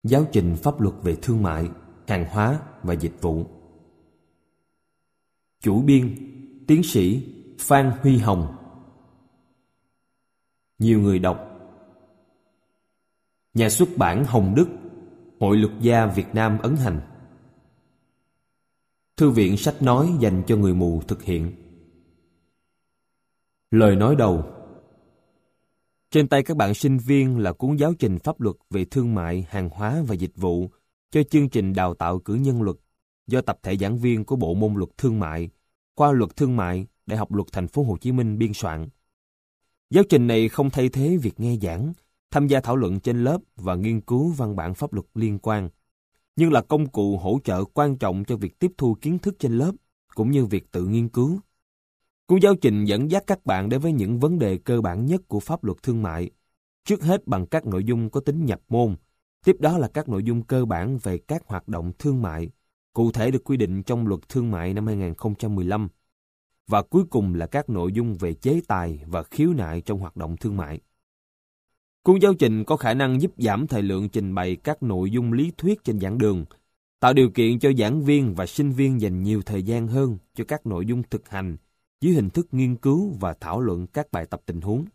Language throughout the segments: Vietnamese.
Giáo trình pháp luật về thương mại, hàng hóa và dịch vụ. Chủ biên: Tiến sĩ Phan Huy Hồng. Nhiều người đọc: Nhà xuất bản Hồng Đức, Hội Luật gia Việt Nam ấn hành. Thư viện sách nói dành cho người mù thực hiện. Lời nói đầu. Trên tay các bạn sinh viên là cuốn giáo trình pháp luật về thương mại, hàng hóa và dịch vụ cho chương trình đào tạo cử nhân luật do tập thể giảng viên của Bộ môn Luật Thương mại, Khoa Luật Thương mại, Đại học Luật Thành phố Hồ Chí Minh biên soạn. Giáo trình này không thay thế việc nghe giảng, tham gia thảo luận trên lớp và nghiên cứu văn bản pháp luật liên quan, nhưng là công cụ hỗ trợ quan trọng cho việc tiếp thu kiến thức trên lớp cũng như việc tự nghiên cứu. Cuốn giáo trình dẫn dắt các bạn đến với những vấn đề cơ bản nhất của pháp luật thương mại, trước hết bằng các nội dung có tính nhập môn, tiếp đó là các nội dung cơ bản về các hoạt động thương mại, cụ thể được quy định trong Luật Thương mại năm 2015, và cuối cùng là các nội dung về chế tài và khiếu nại trong hoạt động thương mại. Cuốn giáo trình có khả năng giúp giảm thời lượng trình bày các nội dung lý thuyết trên giảng đường, tạo điều kiện cho giảng viên và sinh viên dành nhiều thời gian hơn cho các nội dung thực hành dưới hình thức nghiên cứu và thảo luận các bài tập tình huống.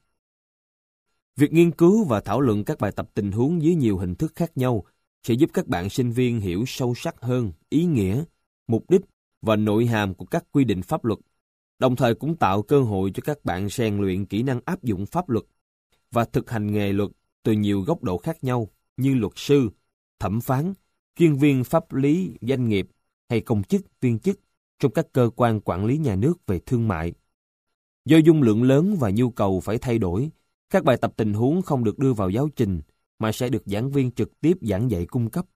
Việc nghiên cứu và thảo luận các bài tập tình huống dưới nhiều hình thức khác nhau sẽ giúp các bạn sinh viên hiểu sâu sắc hơn ý nghĩa, mục đích và nội hàm của các quy định pháp luật, đồng thời cũng tạo cơ hội cho các bạn rèn luyện kỹ năng áp dụng pháp luật và thực hành nghề luật từ nhiều góc độ khác nhau như luật sư, thẩm phán, chuyên viên pháp lý doanh nghiệp hay công chức, viên chức trong các cơ quan quản lý nhà nước về thương mại. Do dung lượng lớn và nhu cầu phải thay đổi, các bài tập tình huống không được đưa vào giáo trình mà sẽ được giảng viên trực tiếp giảng dạy cung cấp.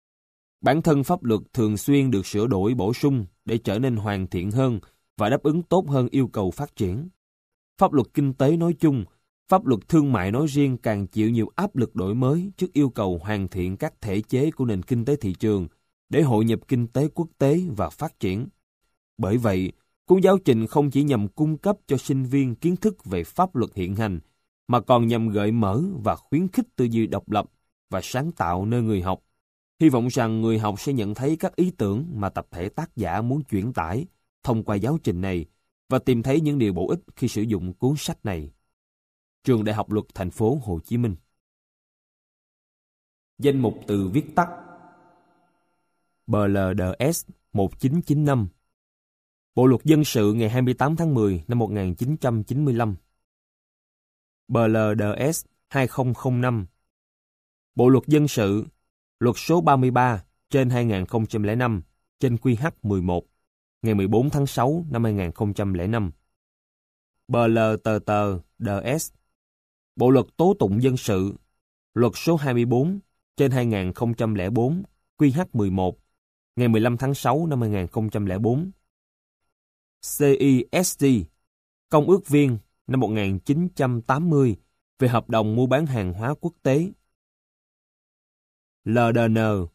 Bản thân pháp luật thường xuyên được sửa đổi bổ sung để trở nên hoàn thiện hơn và đáp ứng tốt hơn yêu cầu phát triển. Pháp luật kinh tế nói chung, pháp luật thương mại nói riêng càng chịu nhiều áp lực đổi mới trước yêu cầu hoàn thiện các thể chế của nền kinh tế thị trường để hội nhập kinh tế quốc tế và phát triển. Bởi vậy, cuốn giáo trình không chỉ nhằm cung cấp cho sinh viên kiến thức về pháp luật hiện hành, mà còn nhằm gợi mở và khuyến khích tư duy độc lập và sáng tạo nơi người học. Hy vọng rằng người học sẽ nhận thấy các ý tưởng mà tập thể tác giả muốn truyền tải thông qua giáo trình này và tìm thấy những điều bổ ích khi sử dụng cuốn sách này. Trường Đại học Luật Thành phố Hồ Chí Minh. Danh mục từ viết tắt: BLDS 1995, Bộ Luật Dân sự ngày 28 tháng 10 năm 1995, BLDS 2005, Bộ Luật Dân sự, Luật số 33 trên 2005 trên QH11 ngày 14 tháng 6 năm 2005, BLTTDS, Bộ Luật Tố tụng Dân sự, Luật số 24 trên 2004 QH11 ngày 15 tháng 6 năm 2004, CISD, Công ước viên năm 1980 về hợp đồng mua bán hàng hóa quốc tế, LDN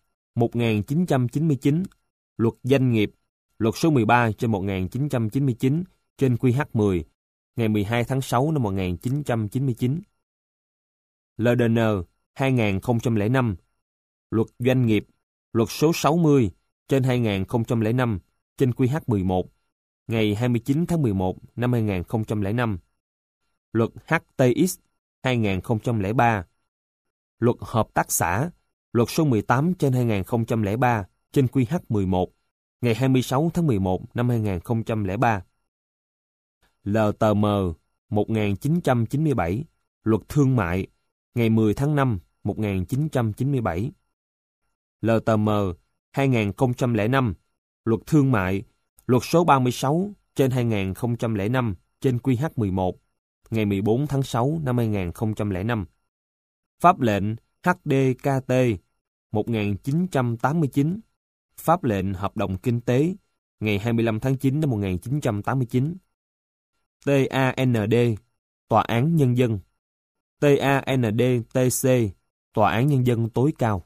1999, Luật Doanh nghiệp, Luật số 13 trên 1999 trên QH10 ngày 12 tháng 6 năm 1999, LDN 2005, Luật Doanh nghiệp, Luật số 60 trên 2005 trên QH11 ngày 29 tháng 11 năm 2005, Luật HTX 2003, Luật Hợp tác xã, Luật số 18 trên 2003 trên QH11 ngày 26 tháng 11 năm 2003, LTM 1997, Luật Thương mại, ngày 10 tháng 5 1997, LTM 2005, Luật Thương mại, Luật số 36 trên 2005 trên QH11 ngày 14 tháng 6 năm 2005, Pháp lệnh HDKT 1989, Pháp lệnh Hợp đồng Kinh tế ngày 25 tháng 9 năm 1989, TAND, Tòa án Nhân dân, TAND-TC, Tòa án Nhân dân tối cao.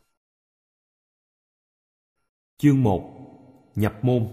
Chương 1. Nhập môn.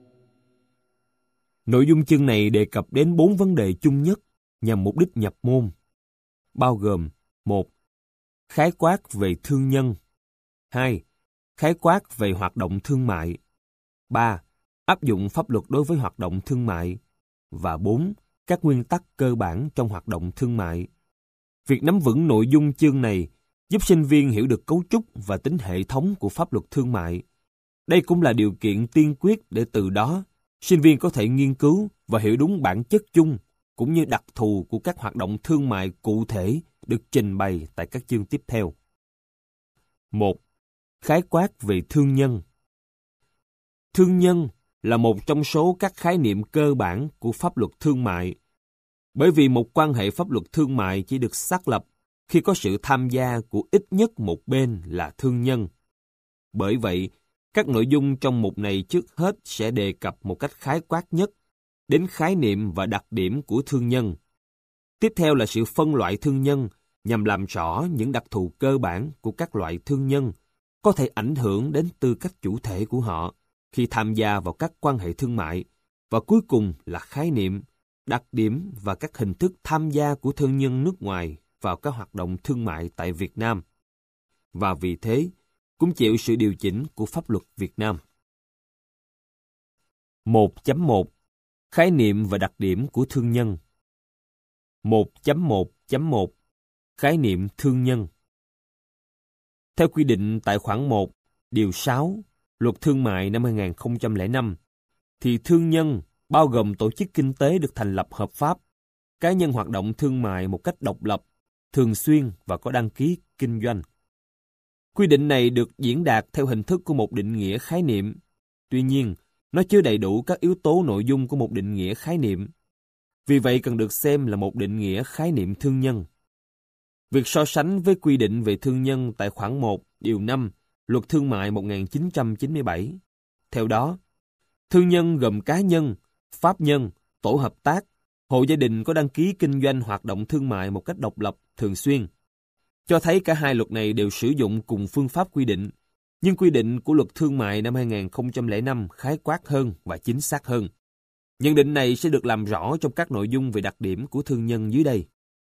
Nội dung chương này đề cập đến 4 vấn đề chung nhất nhằm mục đích nhập môn, bao gồm: 1. Khái quát về thương nhân. 2. Khái quát về hoạt động thương mại. 3. Áp dụng pháp luật đối với hoạt động thương mại. Và 4. Các nguyên tắc cơ bản trong hoạt động thương mại. Việc nắm vững nội dung chương này giúp sinh viên hiểu được cấu trúc và tính hệ thống của pháp luật thương mại. Đây cũng là điều kiện tiên quyết để từ đó, sinh viên có thể nghiên cứu và hiểu đúng bản chất chung cũng như đặc thù của các hoạt động thương mại cụ thể được trình bày tại các chương tiếp theo. 1. Khái quát về thương nhân. Thương nhân là một trong số các khái niệm cơ bản của pháp luật thương mại, bởi vì một quan hệ pháp luật thương mại chỉ được xác lập khi có sự tham gia của ít nhất một bên là thương nhân. Bởi vậy, các nội dung trong mục này trước hết sẽ đề cập một cách khái quát nhất đến khái niệm và đặc điểm của thương nhân. Tiếp theo là sự phân loại thương nhân nhằm làm rõ những đặc thù cơ bản của các loại thương nhân có thể ảnh hưởng đến tư cách chủ thể của họ khi tham gia vào các quan hệ thương mại, và cuối cùng là khái niệm, đặc điểm và các hình thức tham gia của thương nhân nước ngoài vào các hoạt động thương mại tại Việt Nam. Và vì thế, cũng chịu sự điều chỉnh của pháp luật Việt Nam. 1.1. Khái niệm và đặc điểm của thương nhân. 1.1.1. Khái niệm thương nhân. Theo quy định tại khoản 1, điều 6, Luật Thương mại năm 2005, thì thương nhân bao gồm tổ chức kinh tế được thành lập hợp pháp, cá nhân hoạt động thương mại một cách độc lập, thường xuyên và có đăng ký kinh doanh. Quy định này được diễn đạt theo hình thức của một định nghĩa khái niệm. Tuy nhiên, nó chưa đầy đủ các yếu tố nội dung của một định nghĩa khái niệm. Vì vậy cần được xem là một định nghĩa khái niệm thương nhân. Việc so sánh với quy định về thương nhân tại khoản 1, điều 5, Luật Thương mại 1997. Theo đó, thương nhân gồm cá nhân, pháp nhân, tổ hợp tác, hộ gia đình có đăng ký kinh doanh hoạt động thương mại một cách độc lập, thường xuyên. Cho thấy cả hai luật này đều sử dụng cùng phương pháp quy định, nhưng quy định của Luật Thương mại năm 2005 khái quát hơn và chính xác hơn. Nhận định này sẽ được làm rõ trong các nội dung về đặc điểm của thương nhân dưới đây.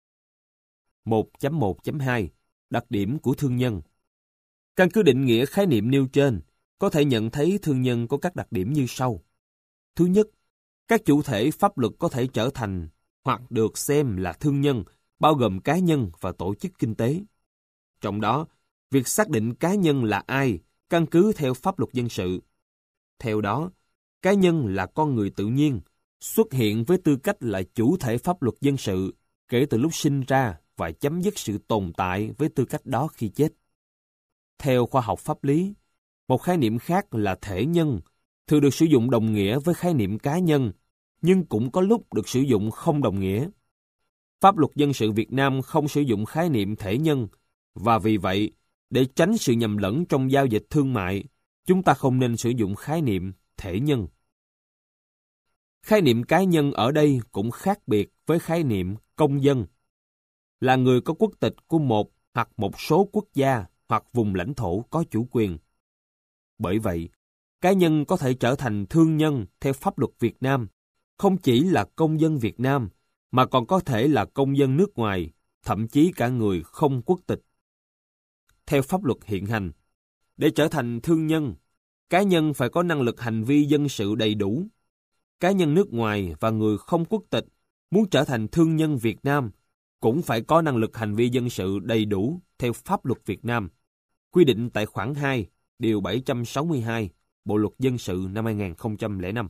1.1.2. Đặc điểm của thương nhân. Căn cứ định nghĩa khái niệm nêu trên, có thể nhận thấy thương nhân có các đặc điểm như sau. Thứ nhất, các chủ thể pháp luật có thể trở thành hoặc được xem là thương nhân, bao gồm cá nhân và tổ chức kinh tế. Trong đó, việc xác định cá nhân là ai căn cứ theo pháp luật dân sự. Theo đó, cá nhân là con người tự nhiên, xuất hiện với tư cách là chủ thể pháp luật dân sự kể từ lúc sinh ra và chấm dứt sự tồn tại với tư cách đó khi chết. Theo khoa học pháp lý, một khái niệm khác là thể nhân, thường được sử dụng đồng nghĩa với khái niệm cá nhân, nhưng cũng có lúc được sử dụng không đồng nghĩa. Pháp luật dân sự Việt Nam không sử dụng khái niệm thể nhân, và vì vậy, để tránh sự nhầm lẫn trong giao dịch thương mại, chúng ta không nên sử dụng khái niệm thể nhân. Khái niệm cá nhân ở đây cũng khác biệt với khái niệm công dân, là người có quốc tịch của một hoặc một số quốc gia hoặc vùng lãnh thổ có chủ quyền. Bởi vậy, cá nhân có thể trở thành thương nhân theo pháp luật Việt Nam, không chỉ là công dân Việt Nam, mà còn có thể là công dân nước ngoài, thậm chí cả người không quốc tịch. Theo pháp luật hiện hành, để trở thành thương nhân, cá nhân phải có năng lực hành vi dân sự đầy đủ. Cá nhân nước ngoài và người không quốc tịch muốn trở thành thương nhân Việt Nam cũng phải có năng lực hành vi dân sự đầy đủ theo pháp luật Việt Nam, quy định tại khoản 2, điều 762, Bộ luật dân sự năm 2005.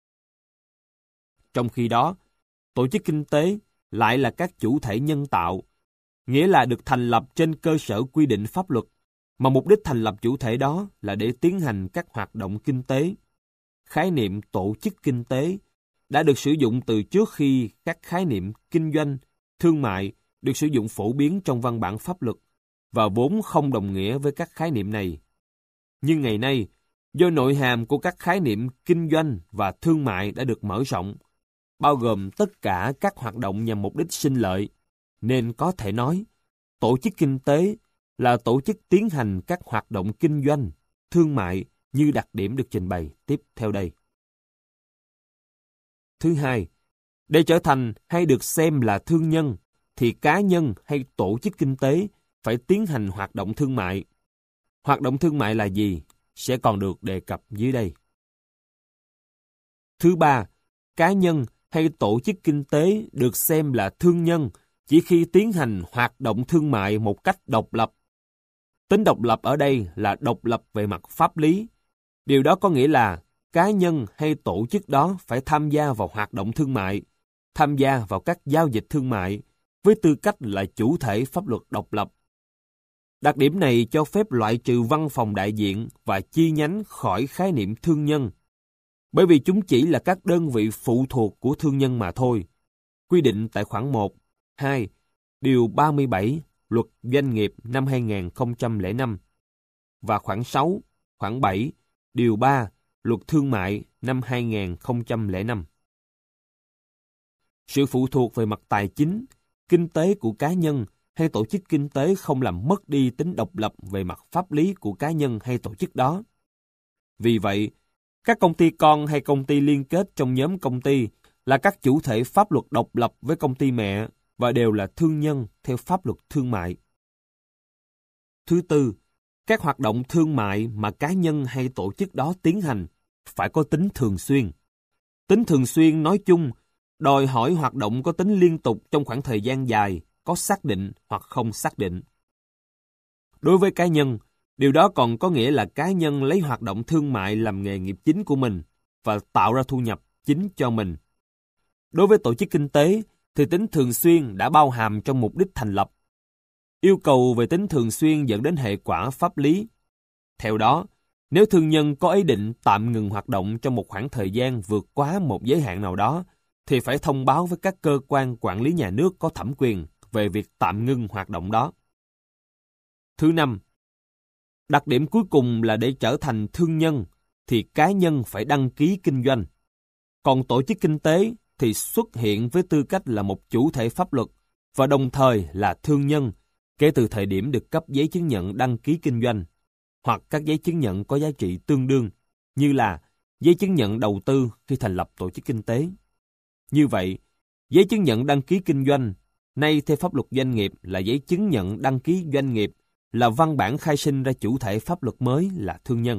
Trong khi đó, tổ chức kinh tế lại là các chủ thể nhân tạo, nghĩa là được thành lập trên cơ sở quy định pháp luật, mà mục đích thành lập chủ thể đó là để tiến hành các hoạt động kinh tế. Khái niệm tổ chức kinh tế đã được sử dụng từ trước khi các khái niệm kinh doanh, thương mại được sử dụng phổ biến trong văn bản pháp luật và vốn không đồng nghĩa với các khái niệm này. Nhưng ngày nay, do nội hàm của các khái niệm kinh doanh và thương mại đã được mở rộng, bao gồm tất cả các hoạt động nhằm mục đích sinh lợi, nên có thể nói, tổ chức kinh tế là tổ chức tiến hành các hoạt động kinh doanh, thương mại như đặc điểm được trình bày tiếp theo đây. Thứ hai, để trở thành hay được xem là thương nhân, thì cá nhân hay tổ chức kinh tế phải tiến hành hoạt động thương mại. Hoạt động thương mại là gì sẽ còn được đề cập dưới đây. Thứ ba, cá nhân hay tổ chức kinh tế được xem là thương nhân chỉ khi tiến hành hoạt động thương mại một cách độc lập. Tính độc lập ở đây là độc lập về mặt pháp lý. Điều đó có nghĩa là cá nhân hay tổ chức đó phải tham gia vào hoạt động thương mại, tham gia vào các giao dịch thương mại với tư cách là chủ thể pháp luật độc lập. Đặc điểm này cho phép loại trừ văn phòng đại diện và chi nhánh khỏi khái niệm thương nhân, bởi vì chúng chỉ là các đơn vị phụ thuộc của thương nhân mà thôi. Quy định tại khoản 1, 2, điều 37 Luật Doanh nghiệp năm 2005 và khoản 6, khoản 7, điều 3 Luật Thương mại năm 2005. Sự phụ thuộc về mặt tài chính, kinh tế của cá nhân hay tổ chức kinh tế không làm mất đi tính độc lập về mặt pháp lý của cá nhân hay tổ chức đó. Vì vậy, các công ty con hay công ty liên kết trong nhóm công ty là các chủ thể pháp luật độc lập với công ty mẹ và đều là thương nhân theo pháp luật thương mại. Thứ tư, các hoạt động thương mại mà cá nhân hay tổ chức đó tiến hành phải có tính thường xuyên. Tính thường xuyên nói chung đòi hỏi hoạt động có tính liên tục trong khoảng thời gian dài, có xác định hoặc không xác định. Đối với cá nhân, điều đó còn có nghĩa là cá nhân lấy hoạt động thương mại làm nghề nghiệp chính của mình và tạo ra thu nhập chính cho mình. Đối với tổ chức kinh tế, thì tính thường xuyên đã bao hàm trong mục đích thành lập. Yêu cầu về tính thường xuyên dẫn đến hệ quả pháp lý. Theo đó, nếu thương nhân có ý định tạm ngừng hoạt động trong một khoảng thời gian vượt quá một giới hạn nào đó, thì phải thông báo với các cơ quan quản lý nhà nước có thẩm quyền về việc tạm ngưng hoạt động đó. Thứ năm, đặc điểm cuối cùng là để trở thành thương nhân thì cá nhân phải đăng ký kinh doanh. Còn tổ chức kinh tế thì xuất hiện với tư cách là một chủ thể pháp luật và đồng thời là thương nhân kể từ thời điểm được cấp giấy chứng nhận đăng ký kinh doanh hoặc các giấy chứng nhận có giá trị tương đương như là giấy chứng nhận đầu tư khi thành lập tổ chức kinh tế. Như vậy, giấy chứng nhận đăng ký kinh doanh, nay theo pháp luật doanh nghiệp là giấy chứng nhận đăng ký doanh nghiệp, là văn bản khai sinh ra chủ thể pháp luật mới là thương nhân.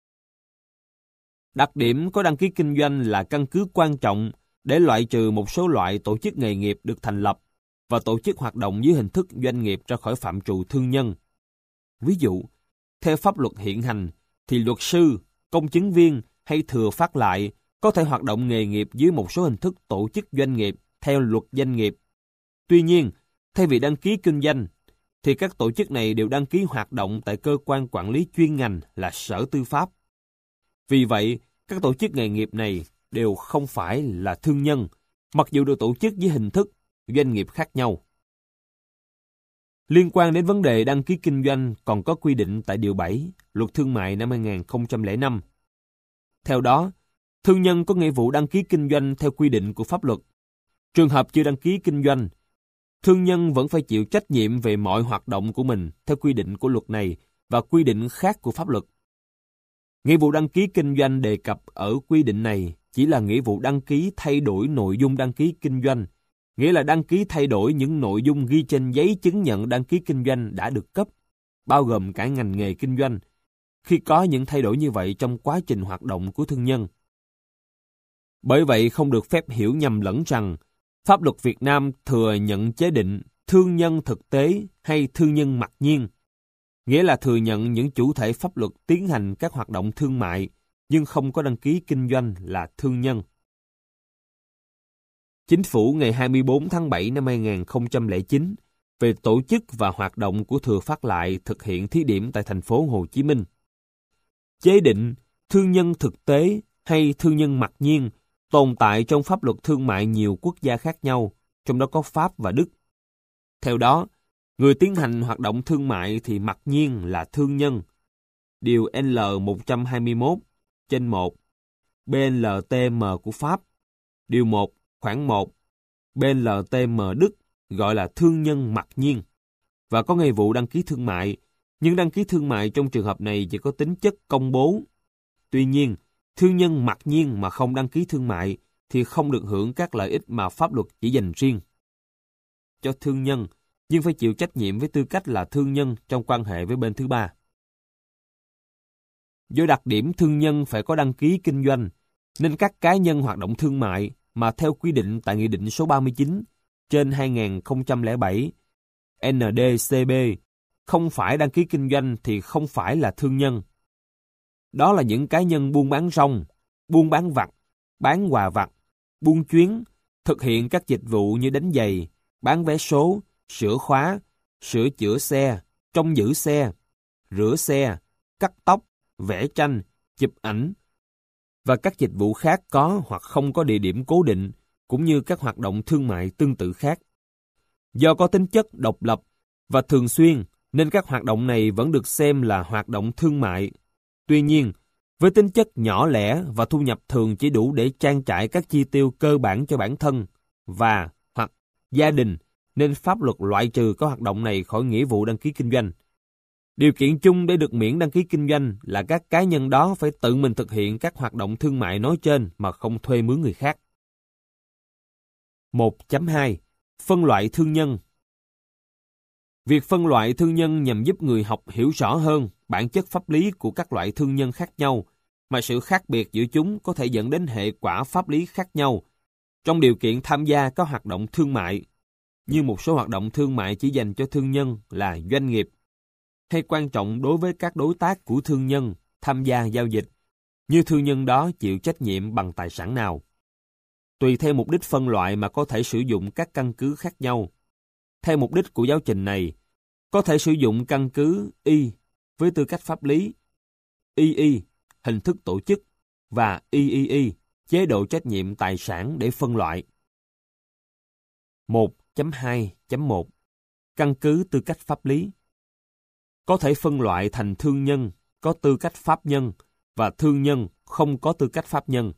Đặc điểm có đăng ký kinh doanh là căn cứ quan trọng để loại trừ một số loại tổ chức nghề nghiệp được thành lập và tổ chức hoạt động dưới hình thức doanh nghiệp ra khỏi phạm trù thương nhân. Ví dụ, theo pháp luật hiện hành thì luật sư, công chứng viên hay thừa phát lại có thể hoạt động nghề nghiệp dưới một số hình thức tổ chức doanh nghiệp theo luật doanh nghiệp. Tuy nhiên, thay vì đăng ký kinh doanh, thì các tổ chức này đều đăng ký hoạt động tại cơ quan quản lý chuyên ngành là Sở Tư pháp. Vì vậy, các tổ chức nghề nghiệp này đều không phải là thương nhân, mặc dù được tổ chức với hình thức doanh nghiệp khác nhau. Liên quan đến vấn đề đăng ký kinh doanh còn có quy định tại Điều 7 Luật Thương mại năm 2005. Theo đó, thương nhân có nghĩa vụ đăng ký kinh doanh theo quy định của pháp luật. Trường hợp chưa đăng ký kinh doanh, thương nhân vẫn phải chịu trách nhiệm về mọi hoạt động của mình theo quy định của luật này và quy định khác của pháp luật. Nghĩa vụ đăng ký kinh doanh đề cập ở quy định này chỉ là nghĩa vụ đăng ký thay đổi nội dung đăng ký kinh doanh, nghĩa là đăng ký thay đổi những nội dung ghi trên giấy chứng nhận đăng ký kinh doanh đã được cấp, bao gồm cả ngành nghề kinh doanh, khi có những thay đổi như vậy trong quá trình hoạt động của thương nhân. Bởi vậy không được phép hiểu nhầm lẫn rằng pháp luật Việt Nam thừa nhận chế định thương nhân thực tế hay thương nhân mặc nhiên, nghĩa là thừa nhận những chủ thể pháp luật tiến hành các hoạt động thương mại nhưng không có đăng ký kinh doanh là thương nhân. Chính phủ ngày 24 tháng 7 năm 2009 về tổ chức và hoạt động của Thừa Phát Lại thực hiện thí điểm tại thành phố Hồ Chí Minh. Chế định thương nhân thực tế hay thương nhân mặc nhiên tồn tại trong pháp luật thương mại nhiều quốc gia khác nhau, trong đó có Pháp và Đức. Theo đó, người tiến hành hoạt động thương mại thì mặc nhiên là thương nhân. Điều L121 trên 1 BLTM của Pháp, Điều 1 khoản 1 BLTM Đức gọi là thương nhân mặc nhiên và có nghĩa vụ đăng ký thương mại, nhưng đăng ký thương mại trong trường hợp này chỉ có tính chất công bố. Tuy nhiên, thương nhân mặc nhiên mà không đăng ký thương mại thì không được hưởng các lợi ích mà pháp luật chỉ dành riêng cho thương nhân, nhưng phải chịu trách nhiệm với tư cách là thương nhân trong quan hệ với bên thứ ba. Do đặc điểm thương nhân phải có đăng ký kinh doanh, nên các cá nhân hoạt động thương mại mà theo quy định tại Nghị định số 39/2007 NDCB không phải đăng ký kinh doanh thì không phải là thương nhân. Đó là những cá nhân buôn bán rong, buôn bán vặt, bán quà vặt, buôn chuyến, thực hiện các dịch vụ như đánh giày, bán vé số, sửa khóa, sửa chữa xe, trông giữ xe, rửa xe, cắt tóc, vẽ tranh, chụp ảnh và các dịch vụ khác có hoặc không có địa điểm cố định, cũng như các hoạt động thương mại tương tự khác. Do có tính chất độc lập và thường xuyên, nên các hoạt động này vẫn được xem là hoạt động thương mại. Tuy nhiên, với tính chất nhỏ lẻ và thu nhập thường chỉ đủ để trang trải các chi tiêu cơ bản cho bản thân và hoặc gia đình, nên pháp luật loại trừ các hoạt động này khỏi nghĩa vụ đăng ký kinh doanh. Điều kiện chung để được miễn đăng ký kinh doanh là các cá nhân đó phải tự mình thực hiện các hoạt động thương mại nói trên mà không thuê mướn người khác. 1.2. Phân loại thương nhân. Việc phân loại thương nhân nhằm giúp người học hiểu rõ hơn bản chất pháp lý của các loại thương nhân khác nhau, mà sự khác biệt giữa chúng có thể dẫn đến hệ quả pháp lý khác nhau trong điều kiện tham gia các hoạt động thương mại, như một số hoạt động thương mại chỉ dành cho thương nhân là doanh nghiệp, hay quan trọng đối với các đối tác của thương nhân tham gia giao dịch, như thương nhân đó chịu trách nhiệm bằng tài sản nào. Tùy theo mục đích phân loại mà có thể sử dụng các căn cứ khác nhau. Theo mục đích của giáo trình này, có thể sử dụng căn cứ Y với tư cách pháp lý, II hình thức tổ chức và III chế độ trách nhiệm tài sản để phân loại. 1.2.1 Căn cứ tư cách pháp lý. Có thể phân loại thành thương nhân có tư cách pháp nhân và thương nhân không có tư cách pháp nhân.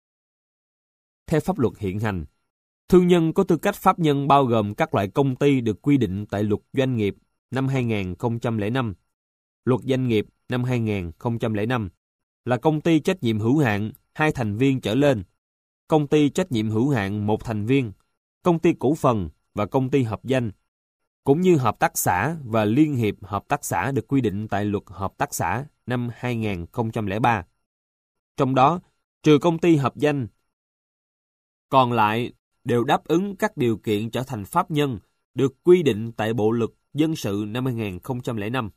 Theo pháp luật hiện hành, thương nhân có tư cách pháp nhân bao gồm các loại công ty được quy định tại Luật Doanh nghiệp năm 2005, Luật Doanh nghiệp năm 2005 là công ty trách nhiệm hữu hạn 2 thành viên trở lên, công ty trách nhiệm hữu hạn 1 thành viên, công ty cổ phần và công ty hợp danh, cũng như hợp tác xã và liên hiệp hợp tác xã được quy định tại Luật Hợp tác xã năm 2003. Trong đó, trừ công ty hợp danh, còn lại đều đáp ứng các điều kiện trở thành pháp nhân được quy định tại Bộ Luật Dân sự năm 2005.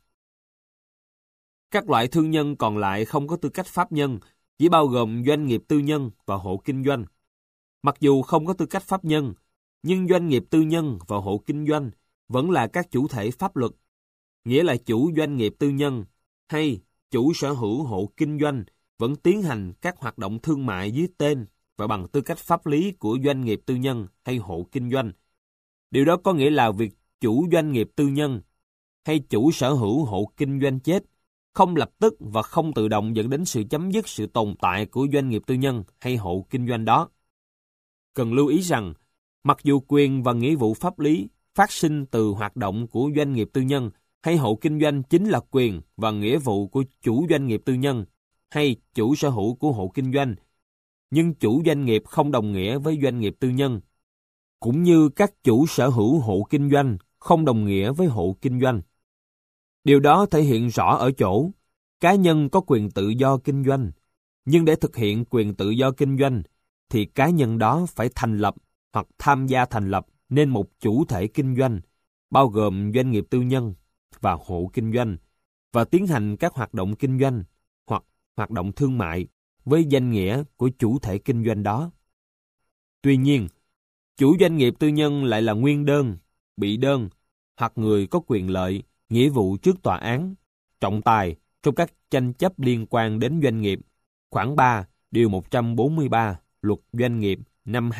Các loại thương nhân còn lại không có tư cách pháp nhân, chỉ bao gồm doanh nghiệp tư nhân và hộ kinh doanh. Mặc dù không có tư cách pháp nhân, nhưng doanh nghiệp tư nhân và hộ kinh doanh vẫn là các chủ thể pháp luật, nghĩa là chủ doanh nghiệp tư nhân hay chủ sở hữu hộ kinh doanh vẫn tiến hành các hoạt động thương mại dưới tên và bằng tư cách pháp lý của doanh nghiệp tư nhân hay hộ kinh doanh. Điều đó có nghĩa là việc chủ doanh nghiệp tư nhân hay chủ sở hữu hộ kinh doanh chết không lập tức và không tự động dẫn đến sự chấm dứt sự tồn tại của doanh nghiệp tư nhân hay hộ kinh doanh đó. Cần lưu ý rằng, mặc dù quyền và nghĩa vụ pháp lý phát sinh từ hoạt động của doanh nghiệp tư nhân hay hộ kinh doanh chính là quyền và nghĩa vụ của chủ doanh nghiệp tư nhân hay chủ sở hữu của hộ kinh doanh, nhưng chủ doanh nghiệp không đồng nghĩa với doanh nghiệp tư nhân, cũng như các chủ sở hữu hộ kinh doanh không đồng nghĩa với hộ kinh doanh. Điều đó thể hiện rõ ở chỗ, cá nhân có quyền tự do kinh doanh, nhưng để thực hiện quyền tự do kinh doanh, thì cá nhân đó phải thành lập hoặc tham gia thành lập nên một chủ thể kinh doanh, bao gồm doanh nghiệp tư nhân và hộ kinh doanh, và tiến hành các hoạt động kinh doanh hoặc hoạt động thương mại với danh nghĩa của chủ thể kinh doanh đó. Tuy nhiên, chủ doanh nghiệp tư nhân lại là nguyên đơn, bị đơn hoặc người có quyền lợi, nghĩa vụ trước tòa án, trọng tài trong các tranh chấp liên quan đến doanh nghiệp, khoản 3, điều 143, Luật Doanh nghiệp năm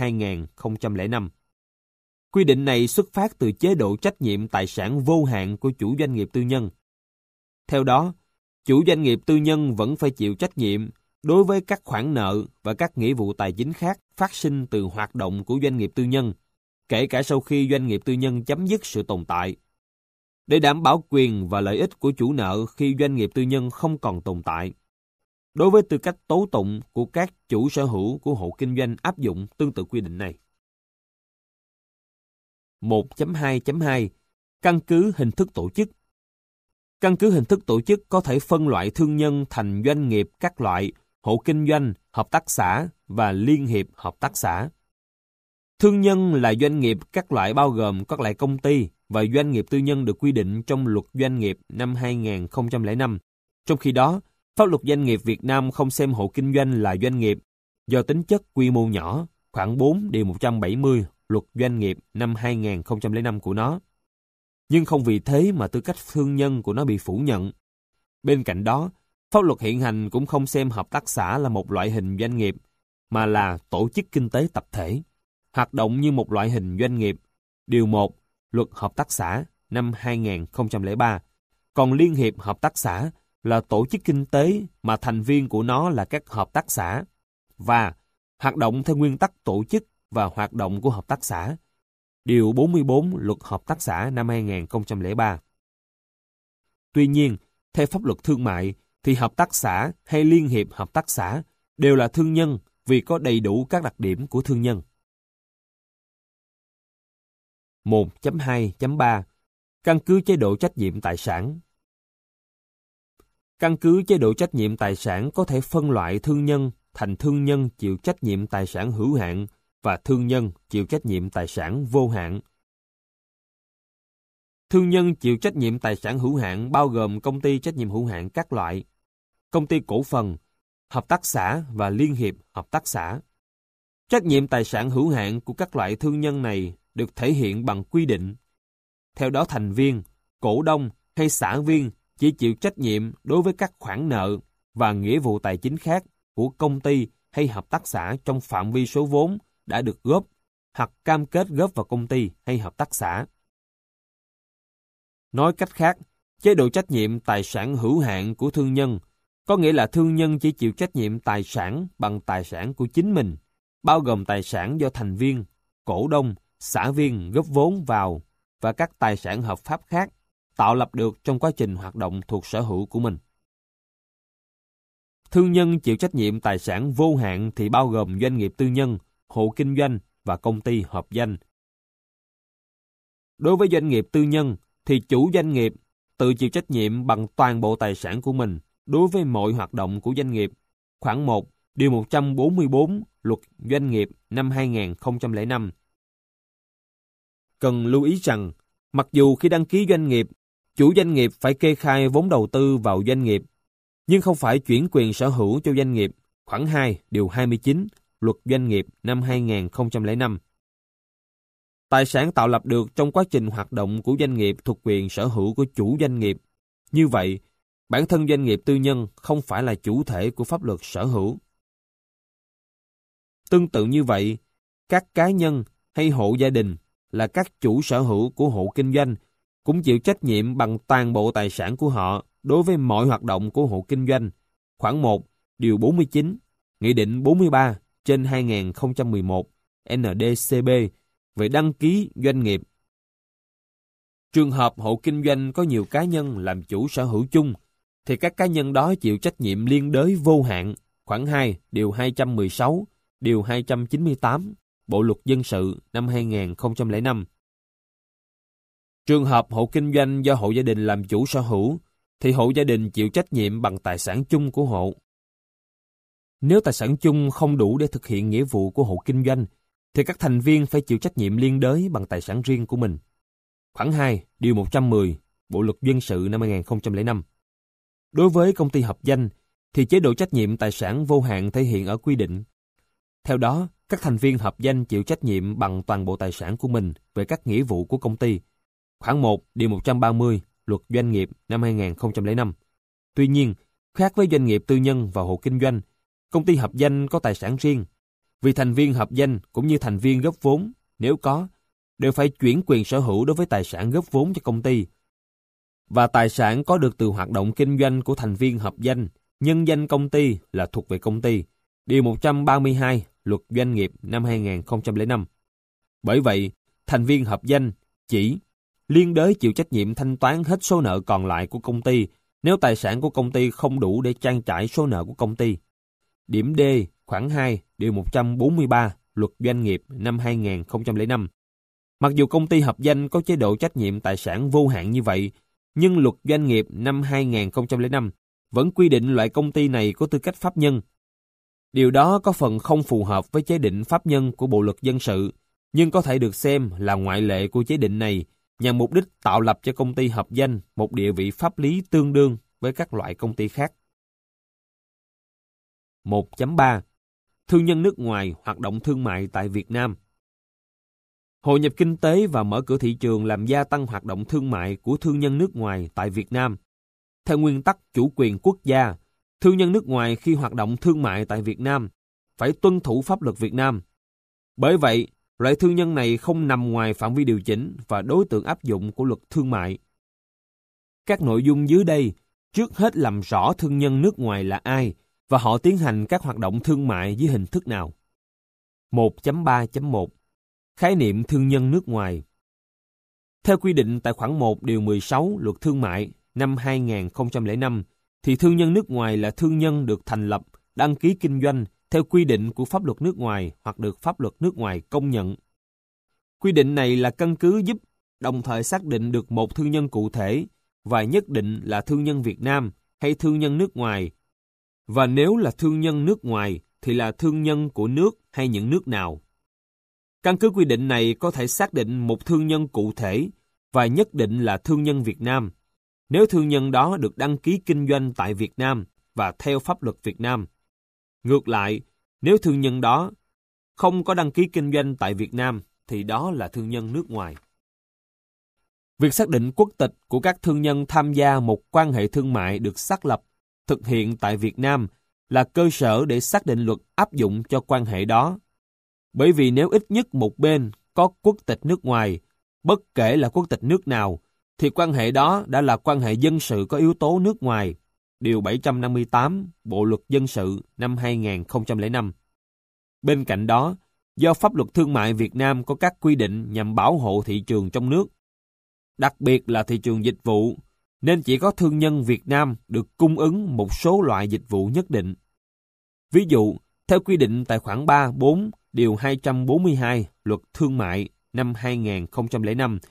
2005. Quy định này xuất phát từ chế độ trách nhiệm tài sản vô hạn của chủ doanh nghiệp tư nhân. Theo đó, chủ doanh nghiệp tư nhân vẫn phải chịu trách nhiệm đối với các khoản nợ và các nghĩa vụ tài chính khác phát sinh từ hoạt động của doanh nghiệp tư nhân, kể cả sau khi doanh nghiệp tư nhân chấm dứt sự tồn tại. Để đảm bảo quyền và lợi ích của chủ nợ khi doanh nghiệp tư nhân không còn tồn tại. Đối với tư cách tố tụng của các chủ sở hữu của hộ kinh doanh áp dụng tương tự quy định này. 1.2.2 Căn cứ hình thức tổ chức. Căn cứ hình thức tổ chức có thể phân loại thương nhân thành doanh nghiệp các loại, hộ kinh doanh, hợp tác xã và liên hiệp hợp tác xã. Thương nhân là doanh nghiệp các loại bao gồm các loại công ty và doanh nghiệp tư nhân được quy định trong Luật Doanh nghiệp năm 2005. Trong khi đó, pháp luật doanh nghiệp Việt Nam không xem hộ kinh doanh là doanh nghiệp do tính chất quy mô nhỏ, khoảng 4 điều 170 Luật Doanh nghiệp năm 2005 của nó. Nhưng không vì thế mà tư cách thương nhân của nó bị phủ nhận. Bên cạnh đó, pháp luật hiện hành cũng không xem hợp tác xã là một loại hình doanh nghiệp, mà là tổ chức kinh tế tập thể, hoạt động như một loại hình doanh nghiệp. Điều 1, Luật Hợp tác xã năm 2003. Còn liên hiệp hợp tác xã là tổ chức kinh tế mà thành viên của nó là các hợp tác xã và hoạt động theo nguyên tắc tổ chức và hoạt động của hợp tác xã. Điều 44 Luật Hợp tác xã năm 2003. Tuy nhiên, theo pháp luật thương mại, thì hợp tác xã hay liên hiệp hợp tác xã đều là thương nhân vì có đầy đủ các đặc điểm của thương nhân. 1.2.3 Căn cứ chế độ trách nhiệm tài sản. Căn cứ chế độ trách nhiệm tài sản có thể phân loại thương nhân thành thương nhân chịu trách nhiệm tài sản hữu hạn và thương nhân chịu trách nhiệm tài sản vô hạn. Thương nhân chịu trách nhiệm tài sản hữu hạn bao gồm công ty trách nhiệm hữu hạn các loại, công ty cổ phần, hợp tác xã và liên hiệp hợp tác xã. Trách nhiệm tài sản hữu hạn của các loại thương nhân này được thể hiện bằng quy định. Theo đó, thành viên, cổ đông hay xã viên chỉ chịu trách nhiệm đối với các khoản nợ và nghĩa vụ tài chính khác của công ty hay hợp tác xã trong phạm vi số vốn đã được góp hoặc cam kết góp vào công ty hay hợp tác xã. Nói cách khác, chế độ trách nhiệm tài sản hữu hạn của thương nhân có nghĩa là thương nhân chỉ chịu trách nhiệm tài sản bằng tài sản của chính mình, bao gồm tài sản do thành viên, cổ đông, xã viên góp vốn vào và các tài sản hợp pháp khác tạo lập được trong quá trình hoạt động thuộc sở hữu của mình. Thương nhân chịu trách nhiệm tài sản vô hạn thì bao gồm doanh nghiệp tư nhân, hộ kinh doanh và công ty hợp danh. Đối với doanh nghiệp tư nhân thì chủ doanh nghiệp tự chịu trách nhiệm bằng toàn bộ tài sản của mình đối với mọi hoạt động của doanh nghiệp. Khoản 1, điều 144 Luật Doanh nghiệp năm 2005. Cần lưu ý rằng, mặc dù khi đăng ký doanh nghiệp, chủ doanh nghiệp phải kê khai vốn đầu tư vào doanh nghiệp, nhưng không phải chuyển quyền sở hữu cho doanh nghiệp. Khoản 2, điều 29 Luật Doanh nghiệp năm 2005. Tài sản tạo lập được trong quá trình hoạt động của doanh nghiệp thuộc quyền sở hữu của chủ doanh nghiệp. Như vậy, bản thân doanh nghiệp tư nhân không phải là chủ thể của pháp luật sở hữu. Tương tự như vậy, các cá nhân hay hộ gia đình là các chủ sở hữu của hộ kinh doanh cũng chịu trách nhiệm bằng toàn bộ tài sản của họ đối với mọi hoạt động của hộ kinh doanh. Khoản 1, điều 49, Nghị định 43/2011 NDCB về đăng ký doanh nghiệp. Trường hợp hộ kinh doanh có nhiều cá nhân làm chủ sở hữu chung, thì các cá nhân đó chịu trách nhiệm liên đới vô hạn. Khoản 2, điều 216, điều 298, Bộ Luật Dân sự năm 2005. Trường hợp hộ kinh doanh do hộ gia đình làm chủ sở hữu, thì hộ gia đình chịu trách nhiệm bằng tài sản chung của hộ. Nếu tài sản chung không đủ để thực hiện nghĩa vụ của hộ kinh doanh, thì các thành viên phải chịu trách nhiệm liên đới bằng tài sản riêng của mình. Khoản 2, điều 110, Bộ Luật Dân sự năm 2005. Đối với công ty hợp danh, thì chế độ trách nhiệm tài sản vô hạn thể hiện ở quy định. Theo đó, các thành viên hợp danh chịu trách nhiệm bằng toàn bộ tài sản của mình về các nghĩa vụ của công ty. Khoản 1, điều 130, Luật Doanh nghiệp năm 2005. Tuy nhiên, khác với doanh nghiệp tư nhân và hộ kinh doanh, công ty hợp danh có tài sản riêng. Vì thành viên hợp danh cũng như thành viên góp vốn, nếu có, đều phải chuyển quyền sở hữu đối với tài sản góp vốn cho công ty. Và tài sản có được từ hoạt động kinh doanh của thành viên hợp danh, nhân danh công ty là thuộc về công ty. Điều 132 Luật Doanh nghiệp năm 2005. Bởi vậy, thành viên hợp danh chỉ liên đới chịu trách nhiệm thanh toán hết số nợ còn lại của công ty nếu tài sản của công ty không đủ để trang trải số nợ của công ty. Điểm D, khoản 2, điều 143 Luật Doanh nghiệp năm 2005. Mặc dù công ty hợp danh có chế độ trách nhiệm tài sản vô hạn như vậy, Nhưng luật doanh nghiệp năm 2005 vẫn quy định loại công ty này có tư cách pháp nhân. Điều đó có phần không phù hợp với chế định pháp nhân của Bộ luật dân sự, nhưng có thể được xem là ngoại lệ của chế định này nhằm mục đích tạo lập cho công ty hợp danh một địa vị pháp lý tương đương với các loại công ty khác. 1.3. Thương nhân nước ngoài hoạt động thương mại tại Việt Nam. Hội nhập kinh tế và mở cửa thị trường làm gia tăng hoạt động thương mại của thương nhân nước ngoài tại Việt Nam. Theo nguyên tắc chủ quyền quốc gia, thương nhân nước ngoài khi hoạt động thương mại tại Việt Nam phải tuân thủ pháp luật Việt Nam. Bởi vậy, loại thương nhân này không nằm ngoài phạm vi điều chỉnh và đối tượng áp dụng của luật thương mại. Các nội dung dưới đây trước hết làm rõ thương nhân nước ngoài là ai và họ tiến hành các hoạt động thương mại dưới hình thức nào. 1.3.1 Khái niệm thương nhân nước ngoài. Theo quy định tại khoản 1 điều 16 Luật Thương mại năm 2005, thì thương nhân nước ngoài là thương nhân được thành lập, đăng ký kinh doanh theo quy định của pháp luật nước ngoài hoặc được pháp luật nước ngoài công nhận. Quy định này là căn cứ giúp đồng thời xác định được một thương nhân cụ thể và nhất định là thương nhân Việt Nam hay thương nhân nước ngoài. Và nếu là thương nhân nước ngoài thì là thương nhân của nước hay những nước nào. Căn cứ quy định này có thể xác định một thương nhân cụ thể và nhất định là thương nhân Việt Nam, nếu thương nhân đó được đăng ký kinh doanh tại Việt Nam và theo pháp luật Việt Nam. Ngược lại, nếu thương nhân đó không có đăng ký kinh doanh tại Việt Nam thì đó là thương nhân nước ngoài. Việc xác định quốc tịch của các thương nhân tham gia một quan hệ thương mại được xác lập, thực hiện tại Việt Nam là cơ sở để xác định luật áp dụng cho quan hệ đó. Bởi vì nếu ít nhất một bên có quốc tịch nước ngoài, bất kể là quốc tịch nước nào, thì quan hệ đó đã là quan hệ dân sự có yếu tố nước ngoài. Điều 758 Bộ luật dân sự năm 2005. Bên cạnh đó, do pháp luật thương mại Việt Nam có các quy định nhằm bảo hộ thị trường trong nước, đặc biệt là thị trường dịch vụ, nên chỉ có thương nhân Việt Nam được cung ứng một số loại dịch vụ nhất định. Ví dụ, theo quy định tại khoản 3, 4, điều 242 Luật Thương mại năm 2005,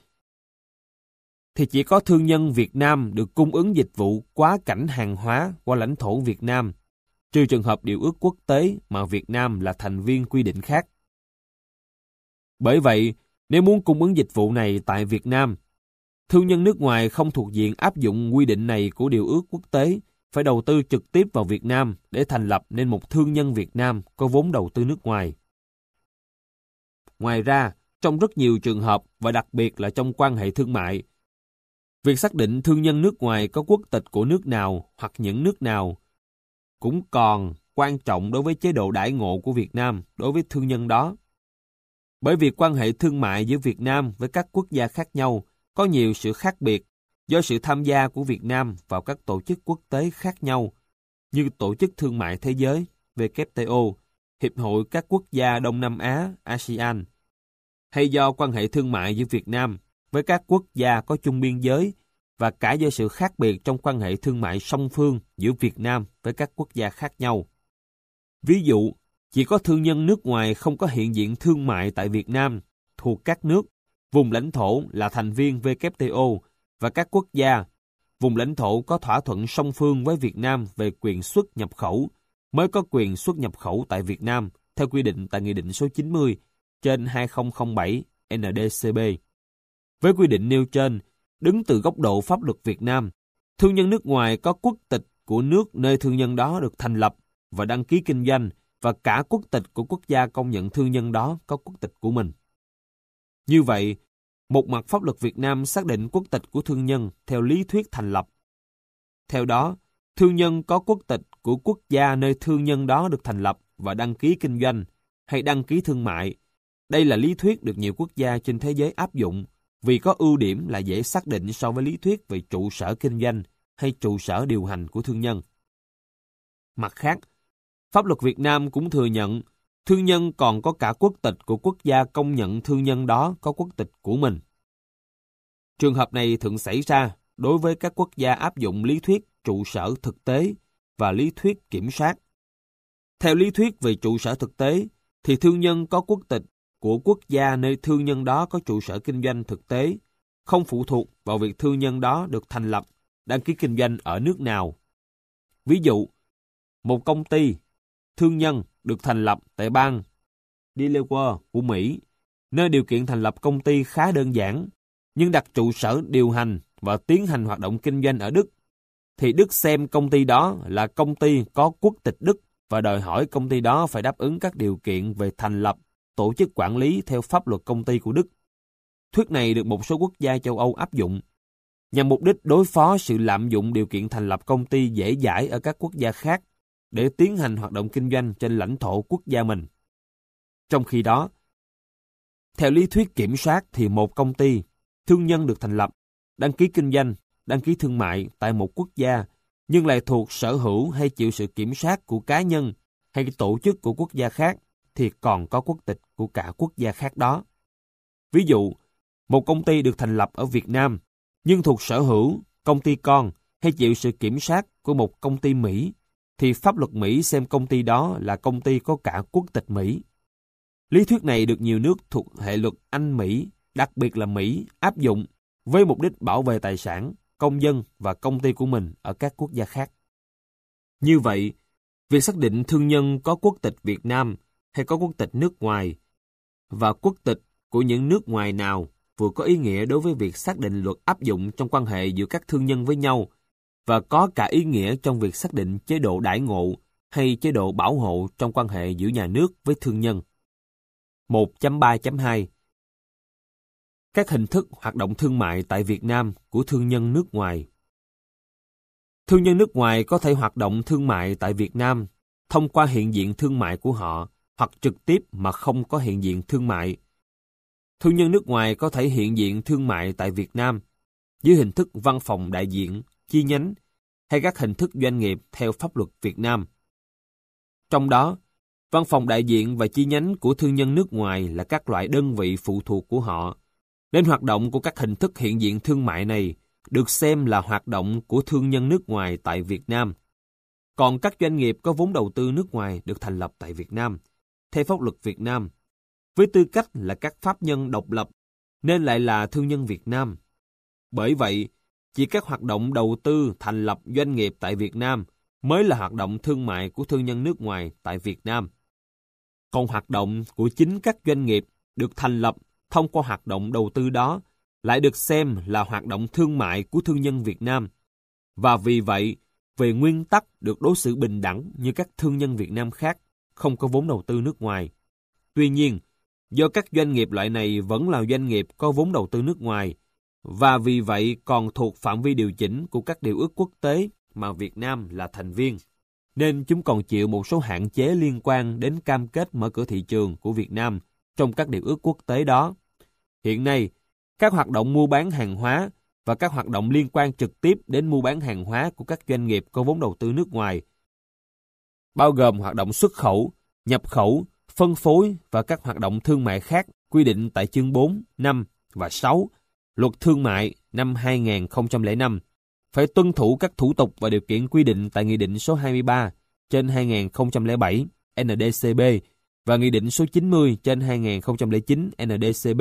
thì chỉ có thương nhân Việt Nam được cung ứng dịch vụ quá cảnh hàng hóa qua lãnh thổ Việt Nam, trừ trường hợp điều ước quốc tế mà Việt Nam là thành viên quy định khác. Bởi vậy, nếu muốn cung ứng dịch vụ này tại Việt Nam, thương nhân nước ngoài không thuộc diện áp dụng quy định này của điều ước quốc tế phải đầu tư trực tiếp vào Việt Nam để thành lập nên một thương nhân Việt Nam có vốn đầu tư nước ngoài. Ngoài ra, trong rất nhiều trường hợp và đặc biệt là trong quan hệ thương mại, việc xác định thương nhân nước ngoài có quốc tịch của nước nào hoặc những nước nào cũng còn quan trọng đối với chế độ đãi ngộ của Việt Nam đối với thương nhân đó. Bởi vì quan hệ thương mại giữa Việt Nam với các quốc gia khác nhau có nhiều sự khác biệt do sự tham gia của Việt Nam vào các tổ chức quốc tế khác nhau như Tổ chức Thương mại Thế giới WTO, Hiệp hội các quốc gia Đông Nam Á ASEAN, hay do quan hệ thương mại giữa Việt Nam với các quốc gia có chung biên giới và cả do sự khác biệt trong quan hệ thương mại song phương giữa Việt Nam với các quốc gia khác nhau. Ví dụ, chỉ có thương nhân nước ngoài không có hiện diện thương mại tại Việt Nam thuộc các nước, vùng lãnh thổ là thành viên WTO và các quốc gia, vùng lãnh thổ có thỏa thuận song phương với Việt Nam về quyền xuất nhập khẩu mới có quyền xuất nhập khẩu tại Việt Nam theo quy định tại Nghị định số 90/2007 NDCB. Với quy định nêu trên, đứng từ góc độ pháp luật Việt Nam, thương nhân nước ngoài có quốc tịch của nước nơi thương nhân đó được thành lập và đăng ký kinh doanh và cả quốc tịch của quốc gia công nhận thương nhân đó có quốc tịch của mình. Như vậy, một mặt pháp luật Việt Nam xác định quốc tịch của thương nhân theo lý thuyết thành lập. Theo đó, thương nhân có quốc tịch của quốc gia nơi thương nhân đó được thành lập và đăng ký kinh doanh hay đăng ký thương mại. Đây là lý thuyết được nhiều quốc gia trên thế giới áp dụng vì có ưu điểm là dễ xác định so với lý thuyết về trụ sở kinh doanh hay trụ sở điều hành của thương nhân. Mặt khác, pháp luật Việt Nam cũng thừa nhận thương nhân còn có cả quốc tịch của quốc gia công nhận thương nhân đó có quốc tịch của mình. Trường hợp này thường xảy ra đối với các quốc gia áp dụng lý thuyết trụ sở thực tế và lý thuyết kiểm soát. Theo lý thuyết về trụ sở thực tế, thì thương nhân có quốc tịch của quốc gia nơi thương nhân đó có trụ sở kinh doanh thực tế, không phụ thuộc vào việc thương nhân đó được thành lập, đăng ký kinh doanh ở nước nào. Ví dụ, một công ty thương nhân được thành lập tại bang Delaware của Mỹ, nơi điều kiện thành lập công ty khá đơn giản, nhưng đặt trụ sở điều hành và tiến hành hoạt động kinh doanh ở Đức, thì Đức xem công ty đó là công ty có quốc tịch Đức và đòi hỏi công ty đó phải đáp ứng các điều kiện về thành lập, tổ chức quản lý theo pháp luật công ty của Đức. Thuyết này được một số quốc gia châu Âu áp dụng, nhằm mục đích đối phó sự lạm dụng điều kiện thành lập công ty dễ dãi ở các quốc gia khác để tiến hành hoạt động kinh doanh trên lãnh thổ quốc gia mình. Trong khi đó, theo lý thuyết kiểm soát thì một công ty, thương nhân được thành lập, đăng ký kinh doanh, đăng ký thương mại tại một quốc gia, nhưng lại thuộc sở hữu hay chịu sự kiểm soát của cá nhân hay tổ chức của quốc gia khác, thì còn có quốc tịch của cả quốc gia khác đó. Ví dụ, một công ty được thành lập ở Việt Nam, nhưng thuộc sở hữu, công ty con hay chịu sự kiểm soát của một công ty Mỹ, thì pháp luật Mỹ xem công ty đó là công ty có cả quốc tịch Mỹ. Lý thuyết này được nhiều nước thuộc hệ luật Anh-Mỹ, đặc biệt là Mỹ, áp dụng với mục đích bảo vệ tài sản, công dân và công ty của mình ở các quốc gia khác. Như vậy, việc xác định thương nhân có quốc tịch Việt Nam hay có quốc tịch nước ngoài và quốc tịch của những nước ngoài nào vừa có ý nghĩa đối với việc xác định luật áp dụng trong quan hệ giữa các thương nhân với nhau và có cả ý nghĩa trong việc xác định chế độ đãi ngộ hay chế độ bảo hộ trong quan hệ giữa nhà nước với thương nhân. 1.3.2 Các hình thức hoạt động thương mại tại Việt Nam của thương nhân nước ngoài. Thương nhân nước ngoài có thể hoạt động thương mại tại Việt Nam thông qua hiện diện thương mại của họ hoặc trực tiếp mà không có hiện diện thương mại. Thương nhân nước ngoài có thể hiện diện thương mại tại Việt Nam dưới hình thức văn phòng đại diện, chi nhánh hay các hình thức doanh nghiệp theo pháp luật Việt Nam. Trong đó, văn phòng đại diện và chi nhánh của thương nhân nước ngoài là các loại đơn vị phụ thuộc của họ, nên hoạt động của các hình thức hiện diện thương mại này được xem là hoạt động của thương nhân nước ngoài tại Việt Nam. Còn các doanh nghiệp có vốn đầu tư nước ngoài được thành lập tại Việt Nam, theo pháp luật Việt Nam, với tư cách là các pháp nhân độc lập, nên lại là thương nhân Việt Nam. Bởi vậy, chỉ các hoạt động đầu tư thành lập doanh nghiệp tại Việt Nam mới là hoạt động thương mại của thương nhân nước ngoài tại Việt Nam. Còn hoạt động của chính các doanh nghiệp được thành lập thông qua hoạt động đầu tư đó lại được xem là hoạt động thương mại của thương nhân Việt Nam. Và vì vậy, về nguyên tắc được đối xử bình đẳng như các thương nhân Việt Nam khác không có vốn đầu tư nước ngoài. Tuy nhiên, do các doanh nghiệp loại này vẫn là doanh nghiệp có vốn đầu tư nước ngoài, và vì vậy còn thuộc phạm vi điều chỉnh của các điều ước quốc tế mà Việt Nam là thành viên, nên chúng còn chịu một số hạn chế liên quan đến cam kết mở cửa thị trường của Việt Nam trong các điều ước quốc tế đó. Hiện nay, các hoạt động mua bán hàng hóa và các hoạt động liên quan trực tiếp đến mua bán hàng hóa của các doanh nghiệp có vốn đầu tư nước ngoài, bao gồm hoạt động xuất khẩu, nhập khẩu, phân phối và các hoạt động thương mại khác quy định tại chương 4, 5 và 6 Luật Thương mại năm 2005, phải tuân thủ các thủ tục và điều kiện quy định tại Nghị định số 23/2007 NDCB và Nghị định số 90/2009 NDCB.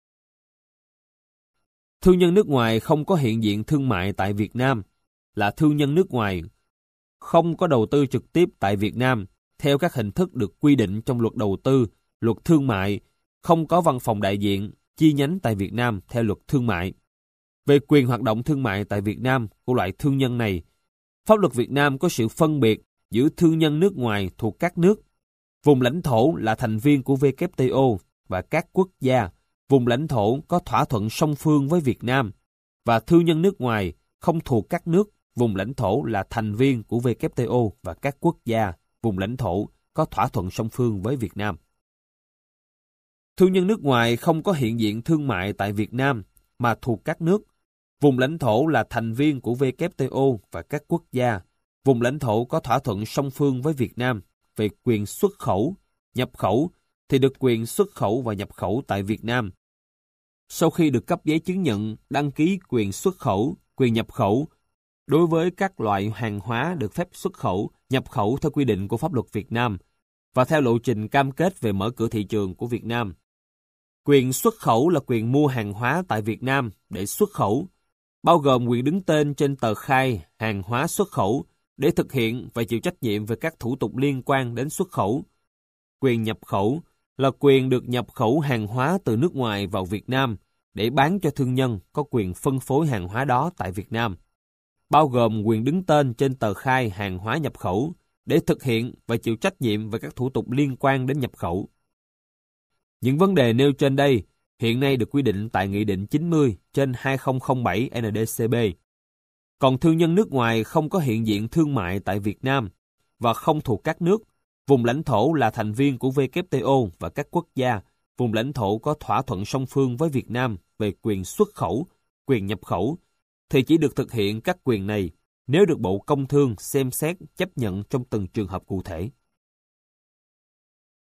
Thương nhân nước ngoài không có hiện diện thương mại tại Việt Nam là thương nhân nước ngoài không có đầu tư trực tiếp tại Việt Nam theo các hình thức được quy định trong luật đầu tư, luật thương mại, không có văn phòng đại diện, chi nhánh tại Việt Nam theo luật thương mại. Về quyền hoạt động thương mại tại Việt Nam của loại thương nhân này, pháp luật Việt Nam có sự phân biệt giữa thương nhân nước ngoài thuộc các nước, vùng lãnh thổ là thành viên của WTO và các quốc gia, vùng lãnh thổ có thỏa thuận song phương với Việt Nam, và thương nhân nước ngoài không thuộc các nước, vùng lãnh thổ là thành viên của WTO và các quốc gia, vùng lãnh thổ có thỏa thuận song phương với Việt Nam. Thương nhân nước ngoài không có hiện diện thương mại tại Việt Nam mà thuộc các nước, vùng lãnh thổ là thành viên của WTO và các quốc gia, vùng lãnh thổ có thỏa thuận song phương với Việt Nam về quyền xuất khẩu, nhập khẩu thì được quyền xuất khẩu và nhập khẩu tại Việt Nam. Sau khi được cấp giấy chứng nhận đăng ký quyền xuất khẩu, quyền nhập khẩu đối với các loại hàng hóa được phép xuất khẩu, nhập khẩu theo quy định của pháp luật Việt Nam và theo lộ trình cam kết về mở cửa thị trường của Việt Nam. Quyền xuất khẩu là quyền mua hàng hóa tại Việt Nam để xuất khẩu, bao gồm quyền đứng tên trên tờ khai hàng hóa xuất khẩu để thực hiện và chịu trách nhiệm về các thủ tục liên quan đến xuất khẩu. Quyền nhập khẩu là quyền được nhập khẩu hàng hóa từ nước ngoài vào Việt Nam để bán cho thương nhân có quyền phân phối hàng hóa đó tại Việt Nam, bao gồm quyền đứng tên trên tờ khai hàng hóa nhập khẩu để thực hiện và chịu trách nhiệm về các thủ tục liên quan đến nhập khẩu. Những vấn đề nêu trên đây hiện nay được quy định tại Nghị định 90/2007 NDCB. Còn thương nhân nước ngoài không có hiện diện thương mại tại Việt Nam và không thuộc các nước, vùng lãnh thổ là thành viên của WTO và các quốc gia, vùng lãnh thổ có thỏa thuận song phương với Việt Nam về quyền xuất khẩu, quyền nhập khẩu, thì chỉ được thực hiện các quyền này nếu được Bộ Công Thương xem xét chấp nhận trong từng trường hợp cụ thể.